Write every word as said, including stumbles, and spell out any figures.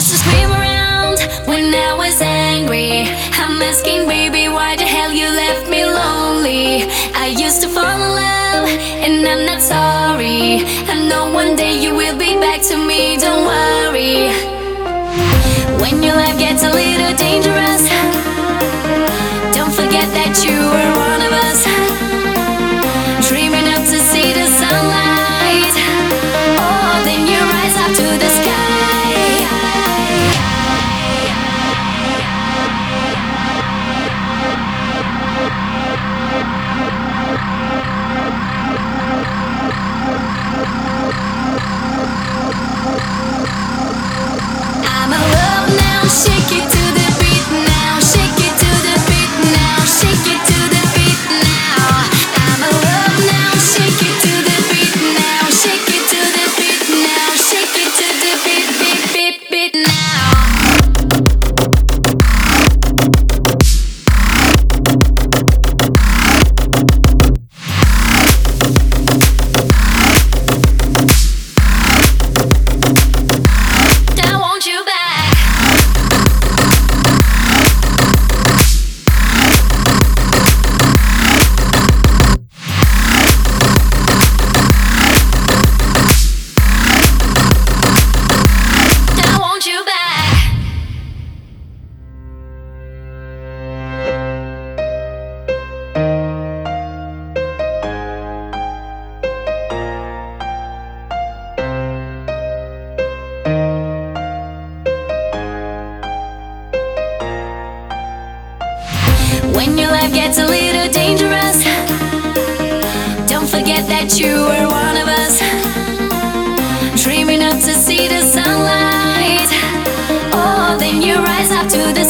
to scream around when I was angry. I'm asking, baby, why the hell you left me lonely? I used to fall in love, and I'm not sorry. I know one day you will be back to me, don't worry. When your life gets a little dangerous, don't forget that you were one of us, dreaming up to see the sunlight. Oh, then you rise up to the sky. I'm in love now, shake it to the beat now, shake it to the beat now, shake it to the beat now. I'm in love now, shake it to the beat now, shake it to the beat now, shake it to the beat, beat, beat, beat now. When your life gets a little dangerous, don't forget that you were one of us, dreaming up to see the sunlight. Oh, then you rise up to the